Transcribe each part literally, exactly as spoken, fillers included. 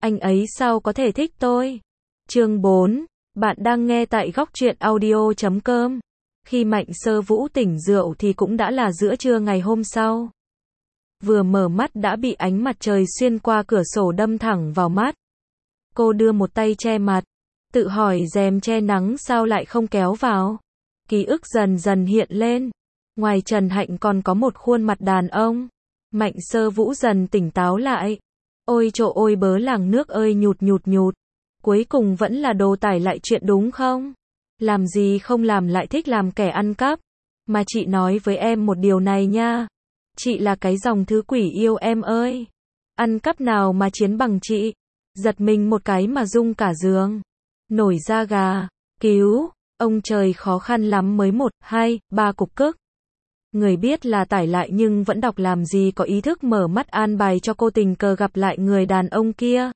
anh ấy sao có thể thích tôi? Chương bốn, bạn đang nghe tại góc truyện audio chấm com. Khi Mạnh Sơ Vũ tỉnh rượu thì cũng đã là giữa trưa ngày hôm sau. Vừa mở mắt đã bị ánh mặt trời xuyên qua cửa sổ đâm thẳng vào mắt. Cô đưa một tay che mặt, tự hỏi rèm che nắng sao lại không kéo vào. Ký ức dần dần hiện lên. Ngoài Trần Hạnh còn có một khuôn mặt đàn ông. Mạnh Sơ Vũ dần tỉnh táo lại. Ôi trộ ôi bớ làng nước ơi nhụt nhụt nhụt. Cuối cùng vẫn là đồ tải lại chuyện đúng không? Làm gì không làm lại thích làm kẻ ăn cắp. Mà chị nói với em một điều này nha. Chị là cái dòng thứ quỷ yêu em ơi. Ăn cắp nào mà chiến bằng chị. Giật mình một cái mà rung cả giường. Nổi da gà. Cứu. Ông trời khó khăn lắm mới một, hai, ba cục cức. Người biết là tải lại nhưng vẫn đọc làm gì có ý thức mở mắt an bài cho cô tình cờ gặp lại người đàn ông kia.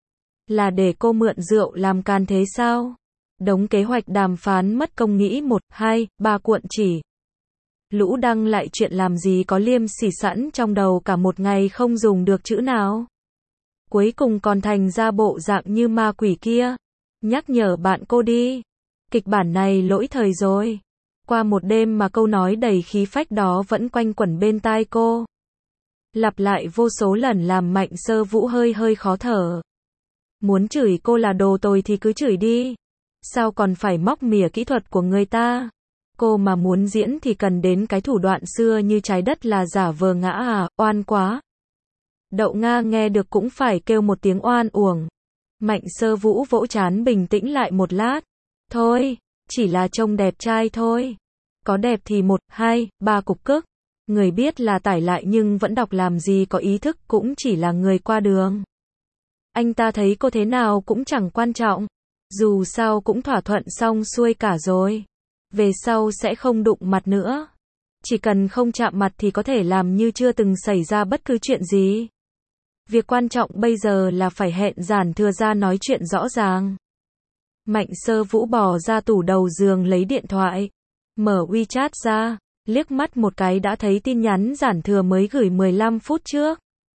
Là để cô mượn rượu làm can thế sao? Đống kế hoạch đàm phán mất công nghĩ một, hai, ba cuộn chỉ. Lũ đăng lại chuyện làm gì có liêm sỉ sẵn trong đầu cả một ngày không dùng được chữ nào. Cuối cùng còn thành ra bộ dạng như ma quỷ kia. Nhắc nhở bạn cô đi. Kịch bản này lỗi thời rồi. Qua một đêm mà câu nói đầy khí phách đó vẫn quanh quẩn bên tai cô. Lặp lại vô số lần làm Mạnh Sơ Vũ hơi hơi khó thở. Muốn chửi cô là đồ tồi thì cứ chửi đi. Sao còn phải móc mỉa kỹ thuật của người ta? Cô mà muốn diễn thì cần đến cái thủ đoạn xưa như trái đất là giả vờ ngã à, oan quá. Đậu Nga nghe được cũng phải kêu một tiếng oan uổng. Mạnh Sơ Vũ vỗ trán bình tĩnh lại một lát. Thôi, chỉ là trông đẹp trai thôi. Có đẹp thì một, hai, ba cục cức. Người biết là tải lại nhưng vẫn đọc làm gì có ý thức cũng chỉ là người qua đường. Anh ta thấy cô thế nào cũng chẳng quan trọng. Dù sao cũng thỏa thuận xong xuôi cả rồi. Về sau sẽ không đụng mặt nữa. Chỉ cần không chạm mặt thì có thể làm như chưa từng xảy ra bất cứ chuyện gì. Việc quan trọng bây giờ là phải hẹn Giản Thừa ra nói chuyện rõ ràng. Mạnh Sơ Vũ bò ra tủ đầu giường lấy điện thoại. Mở WeChat ra, liếc mắt một cái đã thấy tin nhắn Giản Thừa mới gửi mười lăm phút trước.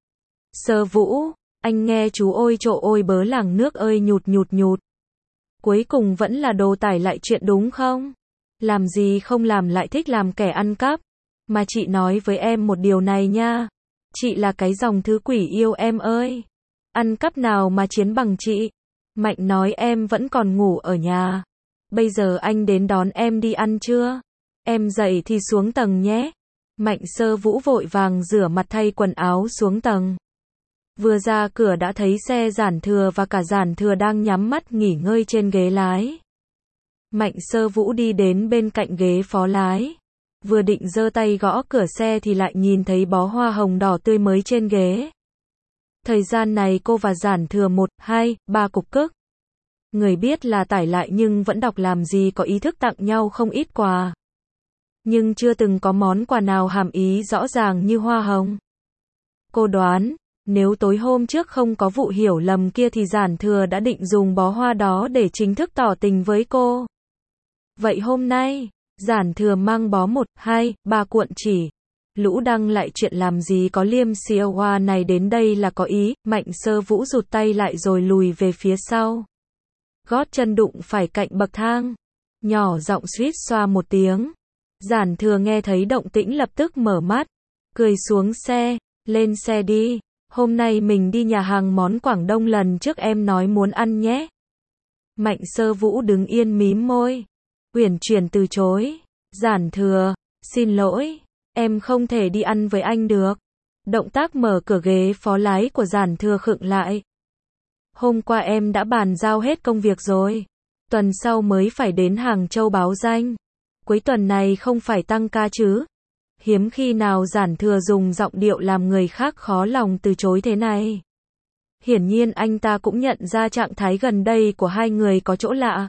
Sơ Vũ, anh nghe chú ôi trộ ôi bớ làng nước ơi nhụt nhụt nhụt. Cuối cùng vẫn là đồ tải lại chuyện đúng không? Làm gì không làm lại thích làm kẻ ăn cắp. Mà chị nói với em một điều này nha. Chị là cái dòng thứ quỷ yêu em ơi. Ăn cắp nào mà chiến bằng chị. Mạnh nói em vẫn còn ngủ ở nhà. Bây giờ anh đến đón em đi ăn chưa? Em dậy thì xuống tầng nhé. Mạnh Sơ Vũ vội vàng rửa mặt thay quần áo xuống tầng. Vừa ra cửa đã thấy xe Giản Thừa và cả Giản Thừa đang nhắm mắt nghỉ ngơi trên ghế lái. Mạnh Sơ Vũ đi đến bên cạnh ghế phó lái. Vừa định giơ tay gõ cửa xe thì lại nhìn thấy bó hoa hồng đỏ tươi mới trên ghế. Thời gian này cô và Giản Thừa một, hai, ba cục cức. Người biết là tải lại nhưng vẫn đọc làm gì có ý thức tặng nhau không ít quà. Nhưng chưa từng có món quà nào hàm ý rõ ràng như hoa hồng. Cô đoán, nếu tối hôm trước không có vụ hiểu lầm kia thì Giản Thừa đã định dùng bó hoa đó để chính thức tỏ tình với cô. Vậy hôm nay, Giản Thừa mang bó một, hai, ba cuộn chỉ. Lũ đăng lại chuyện làm gì có liêm sỉ hoa này đến đây là có ý. Mạnh Sơ Vũ rụt tay lại rồi lùi về phía sau. Gót chân đụng phải cạnh bậc thang. Nhỏ giọng suýt xoa một tiếng. Giản Thừa nghe thấy động tĩnh lập tức mở mắt. Cười xuống xe. Lên xe đi. Hôm nay mình đi nhà hàng món Quảng Đông lần trước em nói muốn ăn nhé. Mạnh Sơ Vũ đứng yên mím môi. Uyển chuyển từ chối. Giản Thừa, xin lỗi. Em không thể đi ăn với anh được. Động tác mở cửa ghế phó lái của Giản Thừa khựng lại. Hôm qua em đã bàn giao hết công việc rồi. Tuần sau mới phải đến Hàng Châu báo danh. Cuối tuần này không phải tăng ca chứ? Hiếm khi nào Giản Thừa dùng giọng điệu làm người khác khó lòng từ chối thế này. Hiển nhiên anh ta cũng nhận ra trạng thái gần đây của hai người có chỗ lạ.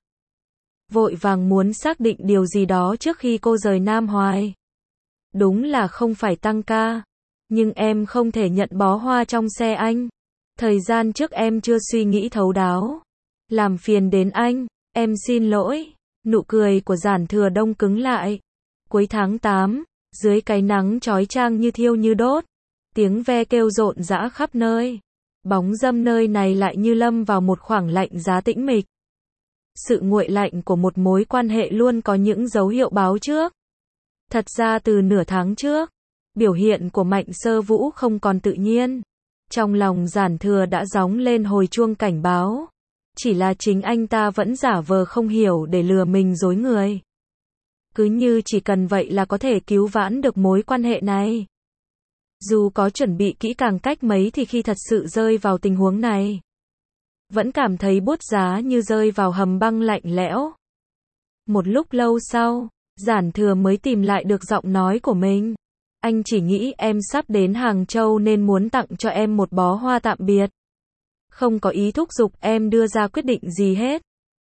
Vội vàng muốn xác định điều gì đó trước khi cô rời Nam Hoài. Đúng là không phải tăng ca. Nhưng em không thể nhận bó hoa trong xe anh. Thời gian trước em chưa suy nghĩ thấu đáo. Làm phiền đến anh. Em xin lỗi. Nụ cười của Giản Thừa đông cứng lại. Cuối tháng tám, dưới cái nắng chói chang như thiêu như đốt. Tiếng ve kêu rộn rã khắp nơi. Bóng râm nơi này lại như lâm vào một khoảng lạnh giá tĩnh mịch. Sự nguội lạnh của một mối quan hệ luôn có những dấu hiệu báo trước. Thật ra từ nửa tháng trước, biểu hiện của Mạnh Sơ Vũ không còn tự nhiên. Trong lòng Giản Thừa đã gióng lên hồi chuông cảnh báo. Chỉ là chính anh ta vẫn giả vờ không hiểu để lừa mình dối người. Cứ như chỉ cần vậy là có thể cứu vãn được mối quan hệ này. Dù có chuẩn bị kỹ càng cách mấy thì khi thật sự rơi vào tình huống này, vẫn cảm thấy buốt giá như rơi vào hầm băng lạnh lẽo. Một lúc lâu sau, Giản Thừa mới tìm lại được giọng nói của mình. Anh chỉ nghĩ em sắp đến Hàng Châu nên muốn tặng cho em một bó hoa tạm biệt. Không có ý thúc giục em đưa ra quyết định gì hết.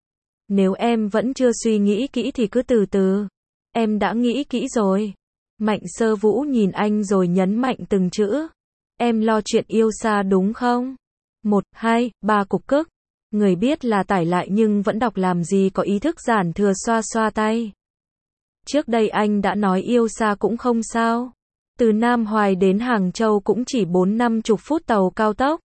Nếu em vẫn chưa suy nghĩ kỹ thì cứ từ từ. Em đã nghĩ kỹ rồi. Mạnh Sơ Vũ nhìn anh rồi nhấn mạnh từng chữ. Em lo chuyện yêu xa đúng không? Một, hai, ba cục cức. Người biết là tải lại nhưng vẫn đọc làm gì có ý thức. Giản Thừa xoa xoa tay. Trước đây anh đã nói yêu xa cũng không sao. Từ Nam Hoài đến Hàng Châu cũng chỉ bốn năm chục phút tàu cao tốc.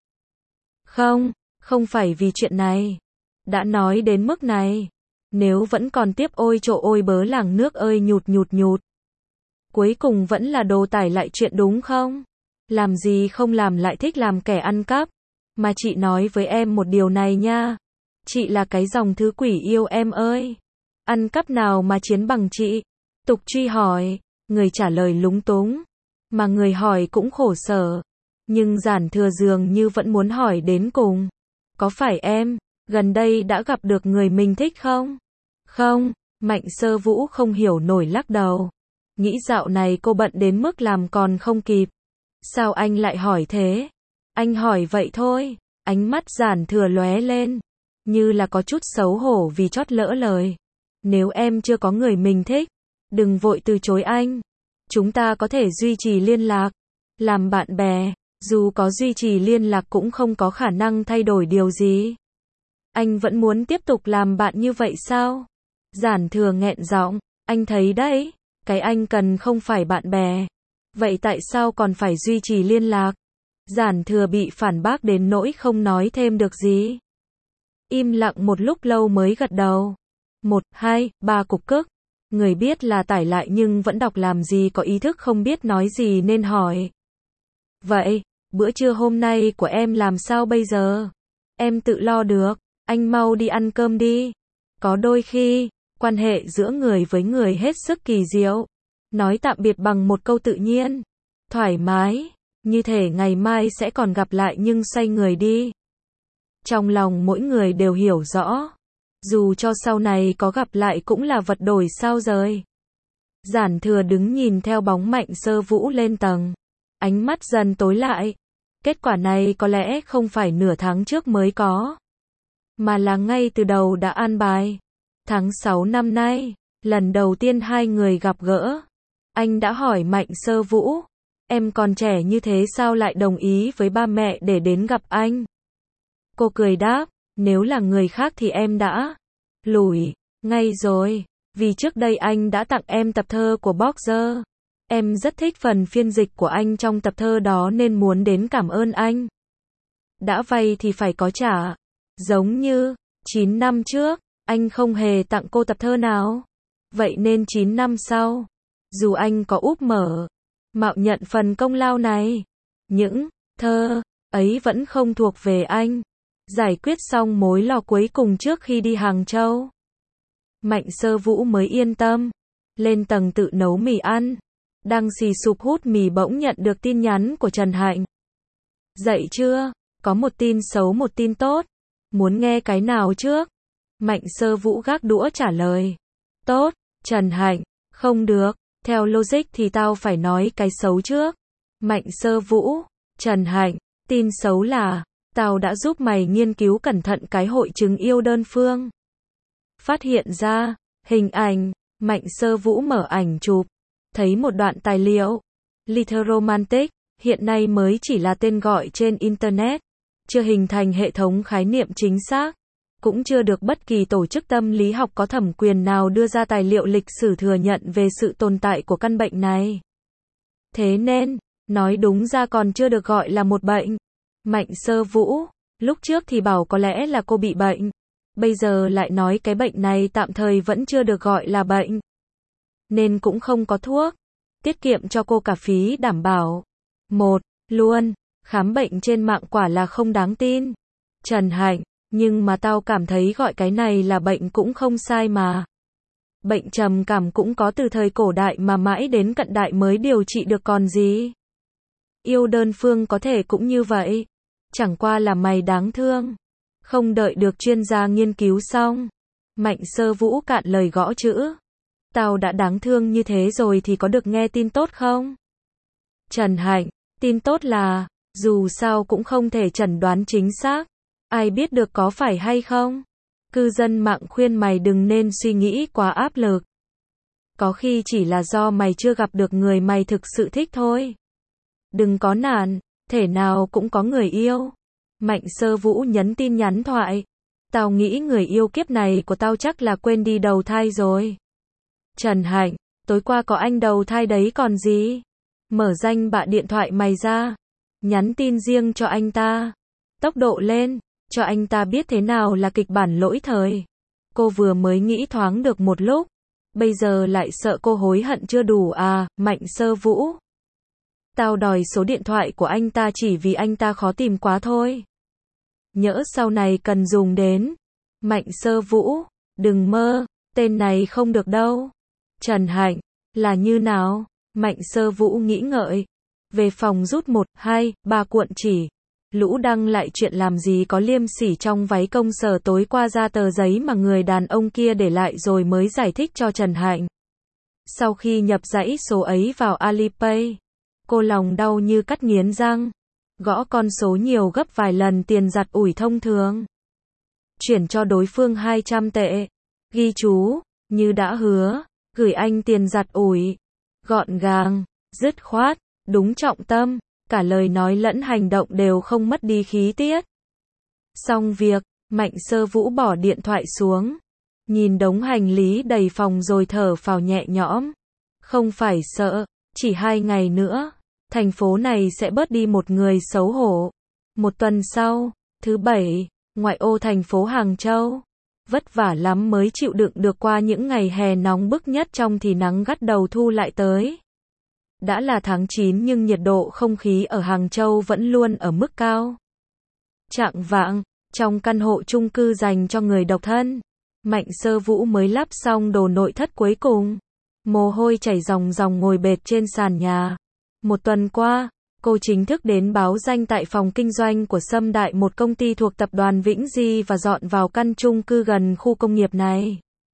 Không, không phải vì chuyện này. Đã nói đến mức này. Nếu vẫn còn tiếp ôi trộ ôi bớ làng nước ơi nhụt nhụt nhụt. Cuối cùng vẫn là đồ tải lại chuyện đúng không? Làm gì không làm lại thích làm kẻ ăn cắp. Mà chị nói với em một điều này nha. Chị là cái dòng thứ quỷ yêu em ơi. Ăn cắp nào mà chiến bằng chị? Tục truy hỏi. Người trả lời lúng túng. Mà người hỏi cũng khổ sở. Nhưng Giản Thừa dường như vẫn muốn hỏi đến cùng. Có phải em, gần đây đã gặp được người mình thích không? Không, Mạnh Sơ Vũ không hiểu nổi lắc đầu. Nghĩ dạo này cô bận đến mức làm còn không kịp. Sao anh lại hỏi thế? Anh hỏi vậy thôi. Ánh mắt Giản Thừa lóe lên. Như là có chút xấu hổ vì chót lỡ lời. Nếu em chưa có người mình thích, đừng vội từ chối anh. Chúng ta có thể duy trì liên lạc. Làm bạn bè. Dù có duy trì liên lạc cũng không có khả năng thay đổi điều gì. Anh vẫn muốn tiếp tục làm bạn như vậy sao? Giản Thừa nghẹn giọng. Anh thấy đấy. Cái anh cần không phải bạn bè. Vậy tại sao còn phải duy trì liên lạc? Giản Thừa bị phản bác đến nỗi không nói thêm được gì. Im lặng một lúc lâu mới gật đầu. Một, hai, ba cục cức. Người biết là tải lại nhưng vẫn đọc làm gì có ý thức không biết nói gì nên hỏi. Vậy, bữa trưa hôm nay của em làm sao bây giờ? Em tự lo được, anh mau đi ăn cơm đi. Có đôi khi, quan hệ giữa người với người hết sức kỳ diệu. Nói tạm biệt bằng một câu tự nhiên, thoải mái, như thể ngày mai sẽ còn gặp lại nhưng xoay người đi. Trong lòng mỗi người đều hiểu rõ. Dù cho sau này có gặp lại cũng là vật đổi sao rời. Giản Thừa đứng nhìn theo bóng Mạnh Sơ Vũ lên tầng. Ánh mắt dần tối lại. Kết quả này có lẽ không phải nửa tháng trước mới có. Mà là ngay từ đầu đã an bài. Tháng sáu năm nay, lần đầu tiên hai người gặp gỡ. Anh đã hỏi Mạnh Sơ Vũ. Em còn trẻ như thế sao lại đồng ý với ba mẹ để đến gặp anh? Cô cười đáp. Nếu là người khác thì em đã lủi ngay rồi. Vì trước đây anh đã tặng em tập thơ của Boxer. Em rất thích phần phiên dịch của anh trong tập thơ đó nên muốn đến cảm ơn anh. Đã vay thì phải có trả. Giống như, chín năm trước, anh không hề tặng cô tập thơ nào. Vậy nên chín năm sau, dù anh có úp mở, mạo nhận phần công lao này, những thơ ấy vẫn không thuộc về anh. Giải quyết xong mối lo cuối cùng trước khi đi Hàng Châu, Mạnh Sơ Vũ mới yên tâm. Lên tầng tự nấu mì ăn. Đang xì sụp hút mì bỗng nhận được tin nhắn của Trần Hạnh. Dậy chưa? Có một tin xấu một tin tốt. Muốn nghe cái nào trước? Mạnh Sơ Vũ gác đũa trả lời. Tốt, Trần Hạnh. Không được, theo logic thì tao phải nói cái xấu trước. Mạnh Sơ Vũ, Trần Hạnh, tin xấu là tao đã giúp mày nghiên cứu cẩn thận cái hội chứng yêu đơn phương. Phát hiện ra, hình ảnh, Mạnh Sơ Vũ mở ảnh chụp. Thấy một đoạn tài liệu. Lithromantic, hiện nay mới chỉ là tên gọi trên Internet. Chưa hình thành hệ thống khái niệm chính xác. Cũng chưa được bất kỳ tổ chức tâm lý học có thẩm quyền nào đưa ra tài liệu lịch sử thừa nhận về sự tồn tại của căn bệnh này. Thế nên, nói đúng ra còn chưa được gọi là một bệnh. Mạnh Sơ Vũ, lúc trước thì bảo có lẽ là cô bị bệnh, bây giờ lại nói cái bệnh này tạm thời vẫn chưa được gọi là bệnh, nên cũng không có thuốc, tiết kiệm cho cô cả phí đảm bảo. Một, luôn, khám bệnh trên mạng quả là không đáng tin. Trần Hạnh, nhưng mà tao cảm thấy gọi cái này là bệnh cũng không sai mà. Bệnh trầm cảm cũng có từ thời cổ đại mà mãi đến cận đại mới điều trị được còn gì. Yêu đơn phương có thể cũng như vậy. Chẳng qua là mày đáng thương. Không đợi được chuyên gia nghiên cứu xong. Mạnh Sơ Vũ cạn lời gõ chữ. Tao đã đáng thương như thế rồi thì có được nghe tin tốt không? Trần Hạnh, tin tốt là, dù sao cũng không thể chẩn đoán chính xác. Ai biết được có phải hay không? Cư dân mạng khuyên mày đừng nên suy nghĩ quá áp lực. Có khi chỉ là do mày chưa gặp được người mày thực sự thích thôi. Đừng có nản, thể nào cũng có người yêu. Mạnh Sơ Vũ nhấn tin nhắn thoại. Tao nghĩ người yêu kiếp này của tao chắc là quên đi đầu thai rồi. Trần Hạnh, tối qua có anh đầu thai đấy còn gì? Mở danh bạ điện thoại mày ra. Nhắn tin riêng cho anh ta. Tốc độ lên, cho anh ta biết thế nào là kịch bản lỗi thời. Cô vừa mới nghĩ thoáng được một lúc. Bây giờ lại sợ cô hối hận chưa đủ à, Mạnh Sơ Vũ. Tao đòi số điện thoại của anh ta chỉ vì anh ta khó tìm quá thôi. Nhỡ sau này cần dùng đến. Mạnh Sơ Vũ, đừng mơ, tên này không được đâu. Trần Hạnh, là như nào? Mạnh Sơ Vũ nghĩ ngợi. Về phòng rút một, hai, ba cuộn chỉ. Lũ đăng lại chuyện làm gì có liêm sỉ trong váy công sở tối qua ra tờ giấy mà người đàn ông kia để lại rồi mới giải thích cho Trần Hạnh. Sau khi nhập dãy số ấy vào Alipay, cô lòng đau như cắt nghiến răng. Gõ con số nhiều gấp vài lần tiền giặt ủi thông thường. Chuyển cho đối phương hai trăm tệ. Ghi chú, như đã hứa, gửi anh tiền giặt ủi. Gọn gàng, dứt khoát, đúng trọng tâm. Cả lời nói lẫn hành động đều không mất đi khí tiết. Xong việc, Mạnh Sơ Vũ bỏ điện thoại xuống. Nhìn đống hành lý đầy phòng rồi thở phào nhẹ nhõm. Không phải sợ, chỉ hai ngày nữa, thành phố này sẽ bớt đi một người xấu hổ. Một tuần sau, thứ bảy, ngoại ô thành phố Hàng Châu. Vất vả lắm mới chịu đựng được qua những ngày hè nóng bức nhất trong thì nắng gắt đầu thu lại tới. Đã là tháng chín nhưng nhiệt độ không khí ở Hàng Châu vẫn luôn ở mức cao. Chạng vạng, trong căn hộ chung cư dành cho người độc thân, Mạnh Sơ Vũ mới lắp xong đồ nội thất cuối cùng. Mồ hôi chảy ròng ròng ngồi bệt trên sàn nhà. Một tuần qua, cô chính thức đến báo danh tại phòng kinh doanh của Sâm Đại, một công ty thuộc tập đoàn Vĩnh Di, và dọn vào căn chung cư gần khu công nghiệp này.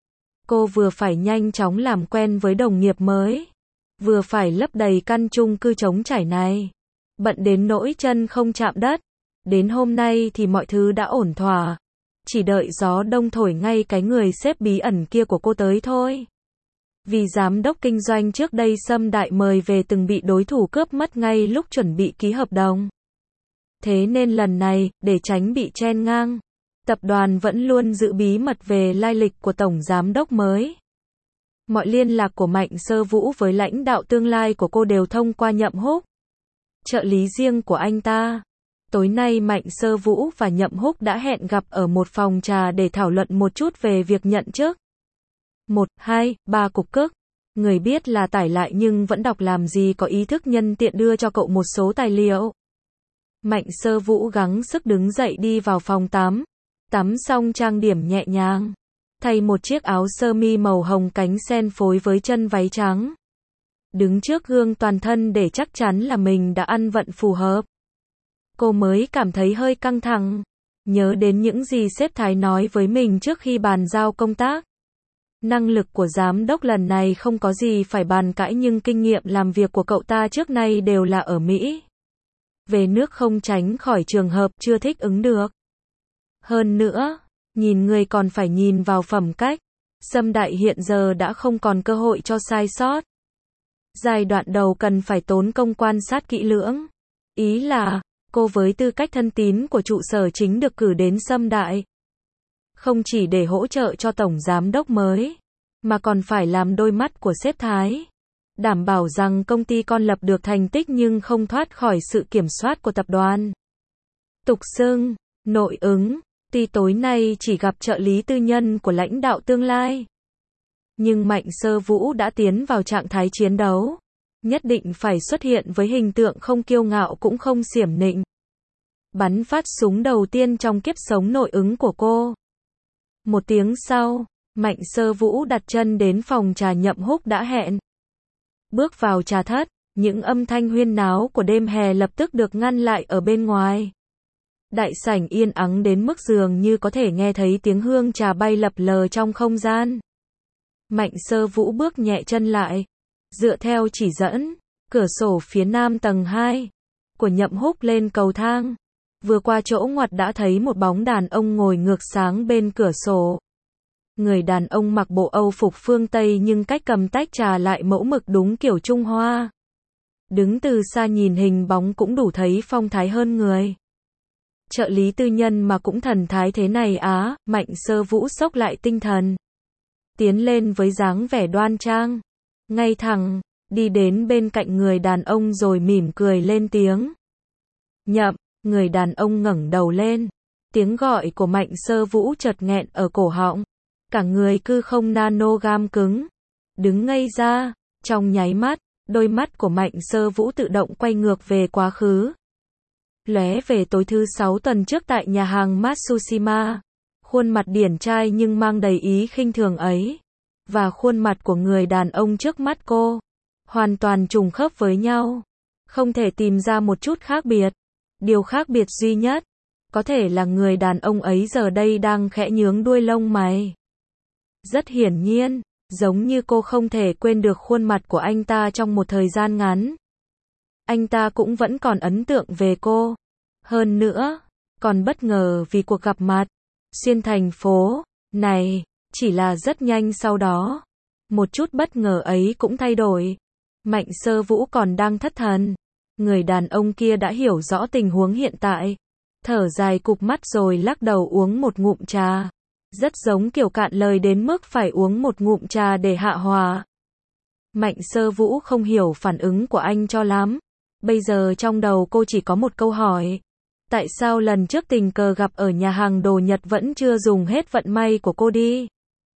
Cô vừa phải nhanh chóng làm quen với đồng nghiệp mới, vừa phải lấp đầy căn chung cư trống trải này. Bận đến nỗi chân không chạm đất. Đến hôm nay thì mọi thứ đã ổn thỏa. Chỉ đợi gió đông thổi ngay cái người sếp bí ẩn kia của cô tới thôi. Vì giám đốc kinh doanh trước đây Sâm Đại mời về từng bị đối thủ cướp mất ngay lúc chuẩn bị ký hợp đồng. Thế nên lần này, để tránh bị chen ngang, tập đoàn vẫn luôn giữ bí mật về lai lịch của tổng giám đốc mới. Mọi liên lạc của Mạnh Sơ Vũ với lãnh đạo tương lai của cô đều thông qua Nhậm Húc, trợ lý riêng của anh ta. Tối nay Mạnh Sơ Vũ và Nhậm Húc đã hẹn gặp ở một phòng trà để thảo luận một chút về việc nhận chức. Một, hai, ba cục cức. Người biết là tải lại nhưng vẫn đọc làm gì có ý thức nhân tiện đưa cho cậu một số tài liệu. Mạnh Sơ Vũ gắng sức đứng dậy đi vào phòng tắm. Tắm xong trang điểm nhẹ nhàng. Thay một chiếc áo sơ mi màu hồng cánh sen phối với chân váy trắng. Đứng trước gương toàn thân để chắc chắn là mình đã ăn vận phù hợp. Cô mới cảm thấy hơi căng thẳng. Nhớ đến những gì sếp Thái nói với mình trước khi bàn giao công tác. Năng lực của giám đốc lần này không có gì phải bàn cãi, nhưng kinh nghiệm làm việc của cậu ta trước nay đều là ở Mỹ. Về nước không tránh khỏi trường hợp chưa thích ứng được. Hơn nữa, nhìn người còn phải nhìn vào phẩm cách. Sâm Đại hiện giờ đã không còn cơ hội cho sai sót. Giai đoạn đầu cần phải tốn công quan sát kỹ lưỡng. Ý là, cô với tư cách thân tín của trụ sở chính được cử đến Sâm Đại. Không chỉ để hỗ trợ cho tổng giám đốc mới, mà còn phải làm đôi mắt của sếp Thái. Đảm bảo rằng công ty con lập được thành tích nhưng không thoát khỏi sự kiểm soát của tập đoàn. tục xưng, nội ứng, tuy tối nay chỉ gặp trợ lý tư nhân của lãnh đạo tương lai. Nhưng Mạnh Sơ Vũ đã tiến vào trạng thái chiến đấu. Nhất định phải xuất hiện với hình tượng không kiêu ngạo cũng không xiểm nịnh. Bắn phát súng đầu tiên trong kiếp sống nội ứng của cô. Một tiếng sau, Mạnh Sơ Vũ đặt chân đến phòng trà Nhậm Húc đã hẹn. Bước vào trà thất, những âm thanh huyên náo của đêm hè lập tức được ngăn lại ở bên ngoài. Đại sảnh yên ắng đến mức dường như có thể nghe thấy tiếng hương trà bay lập lờ trong không gian. Mạnh Sơ Vũ bước nhẹ chân lại, dựa theo chỉ dẫn, cửa sổ phía nam tầng hai của Nhậm Húc lên cầu thang. Vừa qua chỗ ngoặt đã thấy một bóng đàn ông ngồi ngược sáng bên cửa sổ. Người đàn ông mặc bộ Âu phục phương Tây nhưng cách cầm tách trà lại mẫu mực đúng kiểu Trung Hoa. Đứng từ xa nhìn hình bóng cũng đủ thấy phong thái hơn người. Trợ lý tư nhân mà cũng thần thái thế này á, Mạnh Sơ Vũ sốc lại tinh thần. Tiến lên với dáng vẻ đoan trang, ngay thẳng, đi đến bên cạnh người đàn ông rồi mỉm cười lên tiếng. Nhậm, người đàn ông ngẩng đầu lên. Tiếng gọi của Mạnh Sơ Vũ chợt nghẹn ở cổ họng. Cả người cư không nano gam cứng. Đứng ngây ra, trong nháy mắt, đôi mắt của Mạnh Sơ Vũ tự động quay ngược về quá khứ. Lóe về tối thứ sáu tuần trước tại nhà hàng Matsushima. Khuôn mặt điển trai nhưng mang đầy ý khinh thường ấy. Và khuôn mặt của người đàn ông trước mắt cô. Hoàn toàn trùng khớp với nhau. Không thể tìm ra một chút khác biệt. Điều khác biệt duy nhất, có thể là người đàn ông ấy giờ đây đang khẽ nhướng đuôi lông mày. Rất hiển nhiên, giống như cô không thể quên được khuôn mặt của anh ta trong một thời gian ngắn. Anh ta cũng vẫn còn ấn tượng về cô. Hơn nữa, còn bất ngờ vì cuộc gặp mặt xuyên thành phố này, chỉ là rất nhanh sau đó. Một chút bất ngờ ấy cũng thay đổi. Mạnh Sơ Vũ còn đang thất thần. Người đàn ông kia đã hiểu rõ tình huống hiện tại. Thở dài cụp mắt rồi lắc đầu uống một ngụm trà. Rất giống kiểu cạn lời đến mức phải uống một ngụm trà để hạ hòa. Mạnh Sơ Vũ không hiểu phản ứng của anh cho lắm. Bây giờ trong đầu cô chỉ có một câu hỏi. Tại sao lần trước tình cờ gặp ở nhà hàng đồ Nhật vẫn chưa dùng hết vận may của cô đi?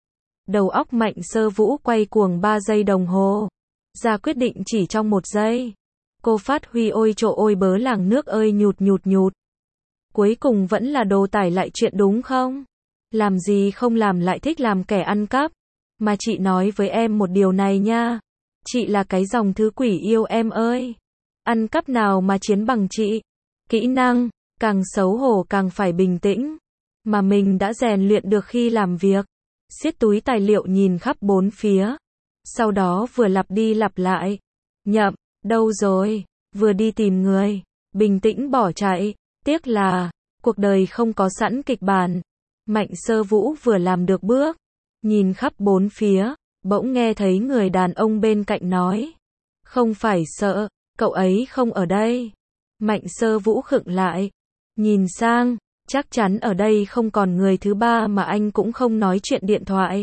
Đầu óc Mạnh Sơ Vũ quay cuồng ba giây đồng hồ. Ra quyết định chỉ trong một giây. Cô phát huy ôi trộ ôi bớ làng nước ơi nhụt nhụt nhụt. Cuối cùng vẫn là đồ tải lại chuyện đúng không? Làm gì không làm lại thích làm kẻ ăn cắp. Mà chị nói với em một điều này nha. Chị là cái dòng thứ quỷ yêu em ơi. Ăn cắp nào mà chiến bằng chị. Kỹ năng, càng xấu hổ càng phải bình tĩnh. Mà mình đã rèn luyện được khi làm việc. Siết túi tài liệu nhìn khắp bốn phía. Sau đó vừa lặp đi lặp lại. Nhậm, đâu rồi? Vừa đi tìm người. Bình tĩnh bỏ chạy. Tiếc là, cuộc đời không có sẵn kịch bản. Mạnh Sơ Vũ vừa làm được bước. Nhìn khắp bốn phía. Bỗng nghe thấy người đàn ông bên cạnh nói. Không phải sợ, cậu ấy không ở đây. Mạnh Sơ Vũ khựng lại. Nhìn sang, chắc chắn ở đây không còn người thứ ba mà anh cũng không nói chuyện điện thoại.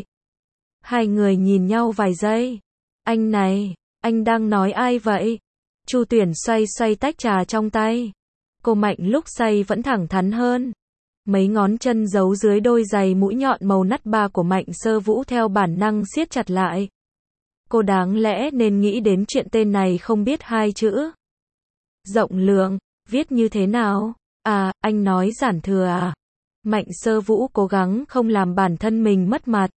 Hai người nhìn nhau vài giây. Anh này, anh đang nói ai vậy? Chu Tuyển xoay xoay tách trà trong tay. Cô Mạnh lúc say vẫn thẳng thắn hơn. Mấy ngón chân giấu dưới đôi giày mũi nhọn màu nắt ba của Mạnh Sơ Vũ theo bản năng siết chặt lại. Cô đáng lẽ nên nghĩ đến chuyện tên này không biết hai chữ. Rộng lượng, viết như thế nào? À, anh nói giản thừa à? Mạnh Sơ Vũ cố gắng không làm bản thân mình mất mặt.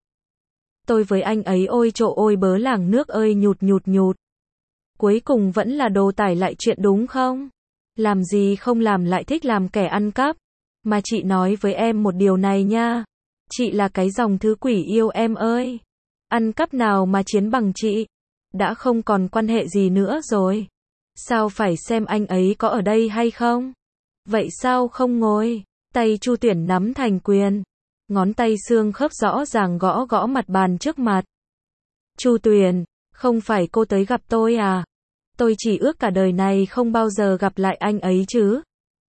Tôi với anh ấy ôi trộ ôi bớ làng nước ơi nhụt nhụt nhụt. Cuối cùng vẫn là đồ tải lại chuyện đúng không? Làm gì không làm lại thích làm kẻ ăn cắp. Mà chị nói với em một điều này nha. Chị là cái dòng thứ quỷ yêu em ơi. Ăn cắp nào mà chiến bằng chị. Đã không còn quan hệ gì nữa rồi. Sao phải xem anh ấy có ở đây hay không? Vậy sao không ngồi? Tay Chu Tuyển nắm thành quyền. Ngón tay xương khớp rõ ràng gõ gõ mặt bàn trước mặt. Chu Tuyển, không phải cô tới gặp tôi à? Tôi chỉ ước cả đời này không bao giờ gặp lại anh ấy chứ.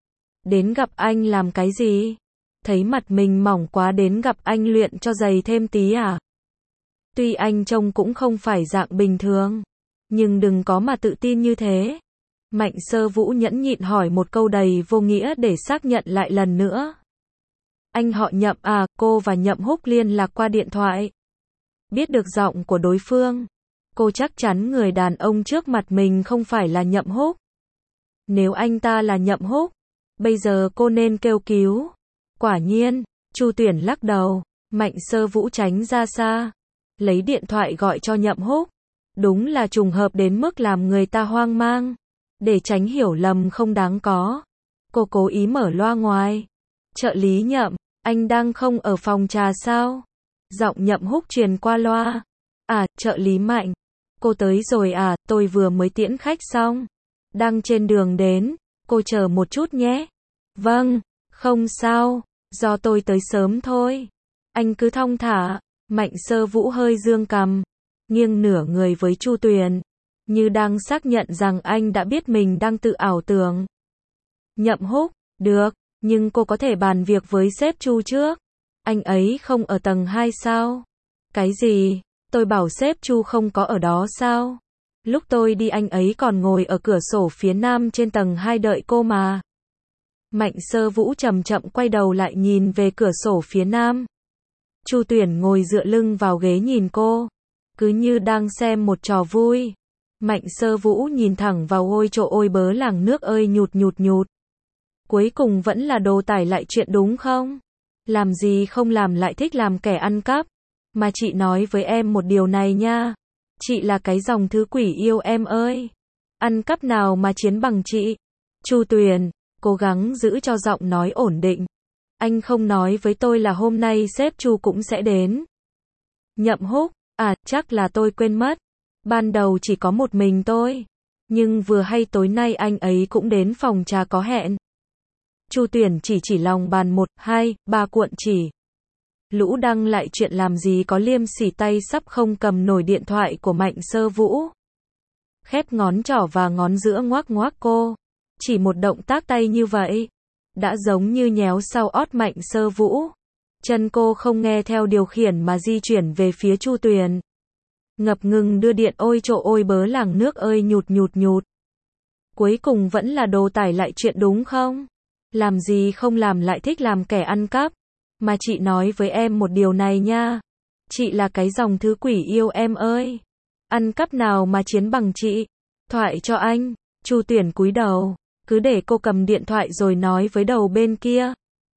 Đến gặp anh làm cái gì? Thấy mặt mình mỏng quá đến gặp anh luyện cho dày thêm tí à? Tuy anh trông cũng không phải dạng bình thường. Nhưng đừng có mà tự tin như thế. Mạnh Sơ Vũ nhẫn nhịn hỏi một câu đầy vô nghĩa để xác nhận lại lần nữa. Anh họ Nhậm à, cô và Nhậm Húc liên lạc qua điện thoại. Biết được giọng của đối phương, cô chắc chắn người đàn ông trước mặt mình không phải là Nhậm Húc. Nếu anh ta là Nhậm Húc, bây giờ cô nên kêu cứu. Quả nhiên, Chu Tuyển lắc đầu, Mạnh Sơ Vũ tránh ra xa, lấy điện thoại gọi cho Nhậm Húc. Đúng là trùng hợp đến mức làm người ta hoang mang. Để tránh hiểu lầm không đáng có, cô cố ý mở loa ngoài. Trợ lý Nhậm, anh đang không ở phòng trà sao? Giọng Nhậm Húc truyền qua loa. À, trợ lý Mạnh, cô tới rồi à, tôi vừa mới tiễn khách xong. Đang trên đường đến, cô chờ một chút nhé. Vâng, không sao, do tôi tới sớm thôi. Anh cứ thong thả. Mạnh Sơ Vũ hơi dương cằm, nghiêng nửa người với Chu Tuyền, như đang xác nhận rằng anh đã biết mình đang tự ảo tưởng. Nhậm Húc, được, nhưng cô có thể bàn việc với sếp Chu trước. Anh ấy không ở tầng hai sao? Cái gì? Tôi bảo sếp Chu không có ở đó sao? Lúc tôi đi anh ấy còn ngồi ở cửa sổ phía nam trên tầng hai đợi cô mà. Mạnh Sơ Vũ chậm chậm quay đầu lại nhìn về cửa sổ phía nam. Chu Tuyển ngồi dựa lưng vào ghế nhìn cô, cứ như đang xem một trò vui. Mạnh Sơ Vũ nhìn thẳng vào ôi chỗ ôi bớ làng nước ơi nhụt nhụt nhụt. Cuối cùng vẫn là đồ tải lại chuyện đúng không? Làm gì không làm lại thích làm kẻ ăn cắp. Mà chị nói với em một điều này nha. Chị là cái dòng thứ quỷ yêu em ơi. Ăn cắp nào mà chiến bằng chị? Chu Tuyền, cố gắng giữ cho giọng nói ổn định. Anh không nói với tôi là hôm nay sếp Chu cũng sẽ đến. Nhậm Húc, à, chắc là tôi quên mất. Ban đầu chỉ có một mình tôi. Nhưng vừa hay tối nay anh ấy cũng đến phòng trà có hẹn. Chu Tuyển chỉ chỉ lòng bàn một, hai, ba cuộn chỉ. Lũ đăng lại chuyện làm gì có liêm sỉ tay sắp không cầm nổi điện thoại của Mạnh Sơ Vũ. Khép ngón trỏ và ngón giữa ngoác ngoác cô. Chỉ một động tác tay như vậy, đã giống như nhéo sau ót Mạnh Sơ Vũ. Chân cô không nghe theo điều khiển mà di chuyển về phía Chu Tuyền. Ngập ngừng đưa điện ôi chỗ ôi bớ làng nước ơi nhụt nhụt nhụt. Cuối cùng vẫn là đồ tải lại chuyện đúng không? Làm gì không làm lại thích làm kẻ ăn cắp. Mà chị nói với em một điều này nha. Chị là cái dòng thứ quỷ yêu em ơi. Ăn cắp nào mà chiến bằng chị. Thoại cho anh. Chu Tuyển cúi đầu. Cứ để cô cầm điện thoại rồi nói với đầu bên kia.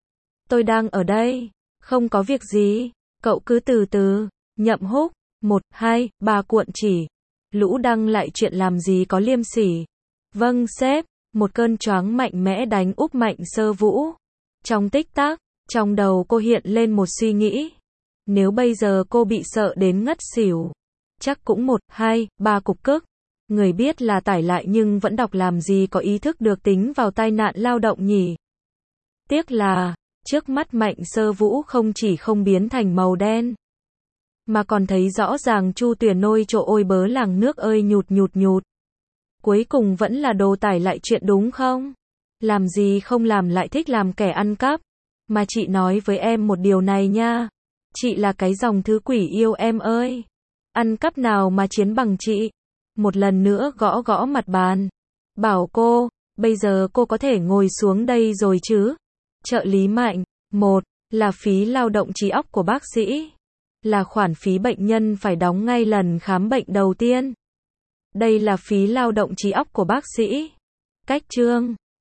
Tôi đang ở đây. Không có việc gì. Cậu cứ từ từ. Nhậm Húc. Một, hai, ba cuộn chỉ. Lũ đăng lại chuyện làm gì có liêm sỉ. Vâng sếp. Một cơn choáng mạnh mẽ đánh úp Mạnh Sơ Vũ. Trong tích tắc, trong đầu cô hiện lên một suy nghĩ. Nếu bây giờ cô bị sợ đến ngất xỉu, chắc cũng một, hai, ba cục cức. Người biết là tải lại nhưng vẫn đọc làm gì có ý thức được tính vào tai nạn lao động nhỉ. Tiếc là, trước mắt Mạnh Sơ Vũ không chỉ không biến thành màu đen, mà còn thấy rõ ràng Chu Tuyền ôi chỗ ôi bớ làng nước ơi nhụt nhụt nhụt. Cuối cùng vẫn là đồ tải lại chuyện đúng không? Làm gì không làm lại thích làm kẻ ăn cắp. Mà chị nói với em một điều này nha. Chị là cái dòng thứ quỷ yêu em ơi. Ăn cắp nào mà chiến bằng chị. Một lần nữa gõ gõ mặt bàn. Bảo cô, bây giờ cô có thể ngồi xuống đây rồi chứ? Trợ lý Mạnh, một, là phí lao động trí óc của bác sĩ. Là khoản phí bệnh nhân phải đóng ngay lần khám bệnh đầu tiên. Đây là phí lao động trí óc của bác sĩ. Cách chương